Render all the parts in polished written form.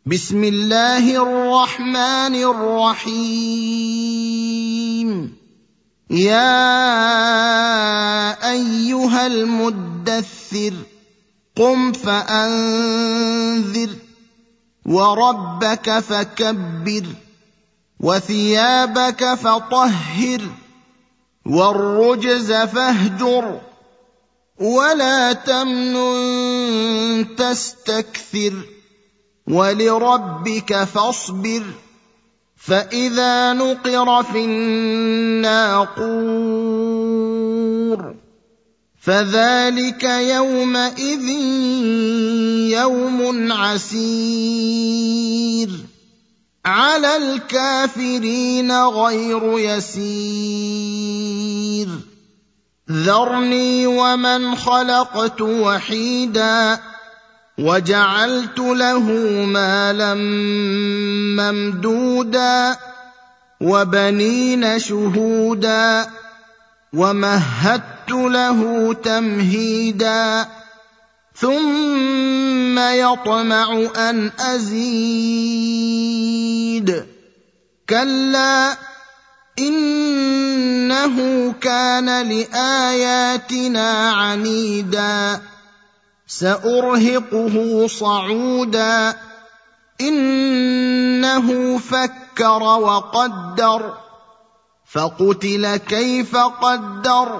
بسم الله الرحمن الرحيم. يا أيها المدثر قم فأنذر وربك فكبر وثيابك فطهر والرجز فاهجر ولا تمنن تستكثر ولربك فاصبر فإذا نقر في الناقور فذلك يومئذ يوم عسير على الكافرين غير يسير. ذرني ومن خلقت وحيدا وجعلت له مالا ممدودا وبنين شهودا ومهدت له تمهيدا ثم يطمع أن أزيد كلا إنه كان لآياتنا عنيدا سأرهقه صعودا إنه فكر وقدر فقتل كيف قدر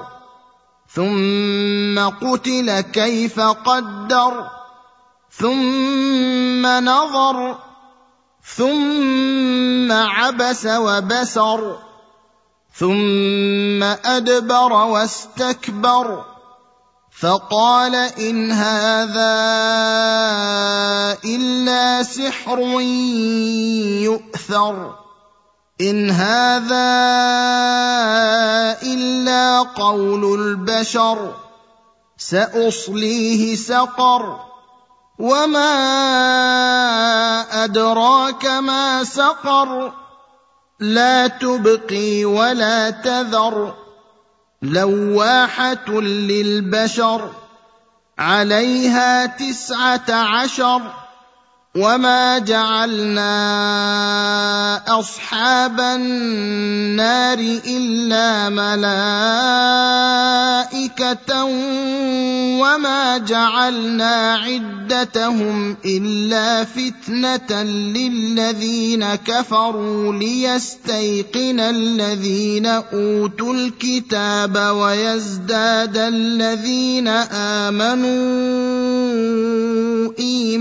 ثم قتل كيف قدر ثم نظر ثم عبس وبسر ثم أدبر واستكبر فقال إن هذا إلا سحر يؤثر إن هذا إلا قول البشر سأصليه سقر وما أدراك ما سقر لا تبقي ولا تذر لواحة للبشر عليها 19 وما جعلنا أصحاب النار إلا ملائكة وما جعلنا عدتهم إلا فتنة للذين كفروا ليستيقن الذين أوتوا الكتاب ويزداد الذين آمنوا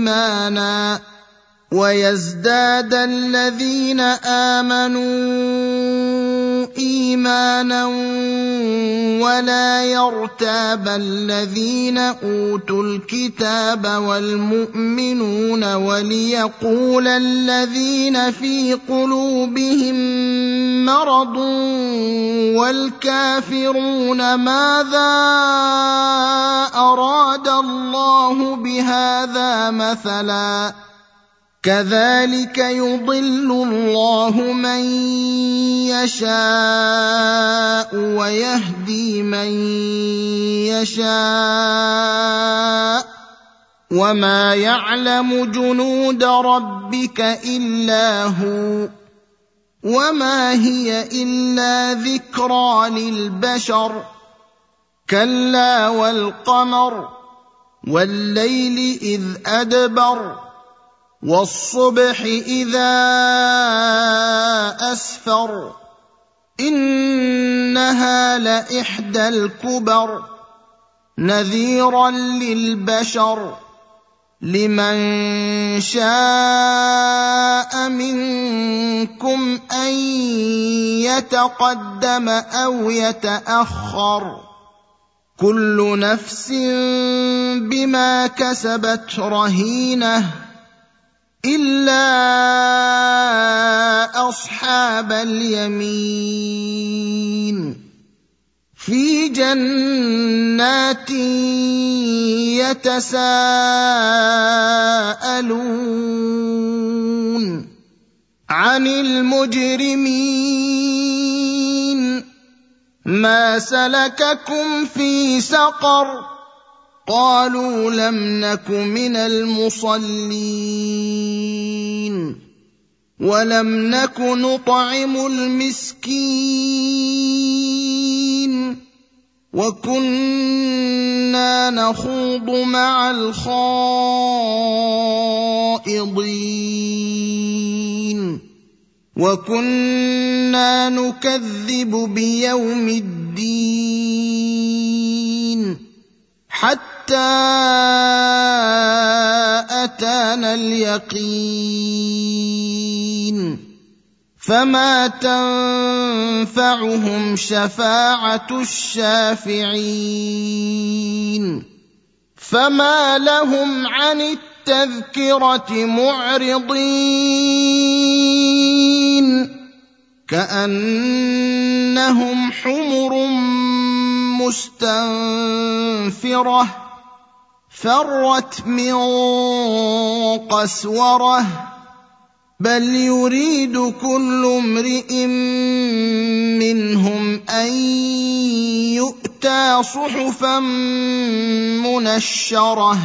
إيمانا ولا يرتاب الذين أوتوا الكتاب والمؤمنون وليقول الذين في قلوبهم مرض والكافرون ماذا أراد الله بهذا مثلا كذلك يضل الله من يشاء ويهدي من يشاء وما يعلم جنود ربك إلا هو وما هي إلا ذكرى للبشر كلا والقمر والليل إذ أدبر والصبح إذا أسفر إنها لإحدى الكبر نذيرا للبشر لمن شاء منكم أن يتقدم أو يتأخر كل نفس بما كسبت رهينة إلا أصحاب اليمين في جنات يتساءلون عن المجرمين ما سلككم في سقر قالوا لم نك من المصلين ولم نك نطعم المسكين وكنا نخوض مع الخائضين وكنا نكذب بيوم الدين حتى أتانا اليقين فما تنفعهم شفاعة الشافعين فما لهم عن التذكرة معرضين كأنهم حمر مستنفرة فرت من قسورة بل يريد كل امرئ منهم أن يؤتى صحفا منشرة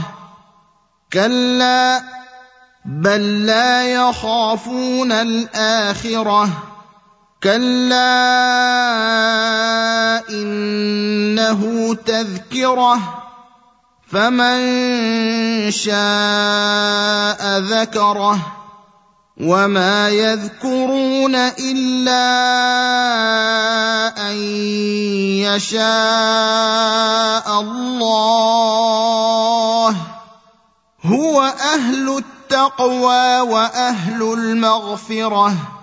كلا بل لا يخافون الآخرة كلا إنه تذكرة فمن شاء ذكره وما يذكرون إلا أن يشاء الله هو أهل التقوى وأهل المغفرة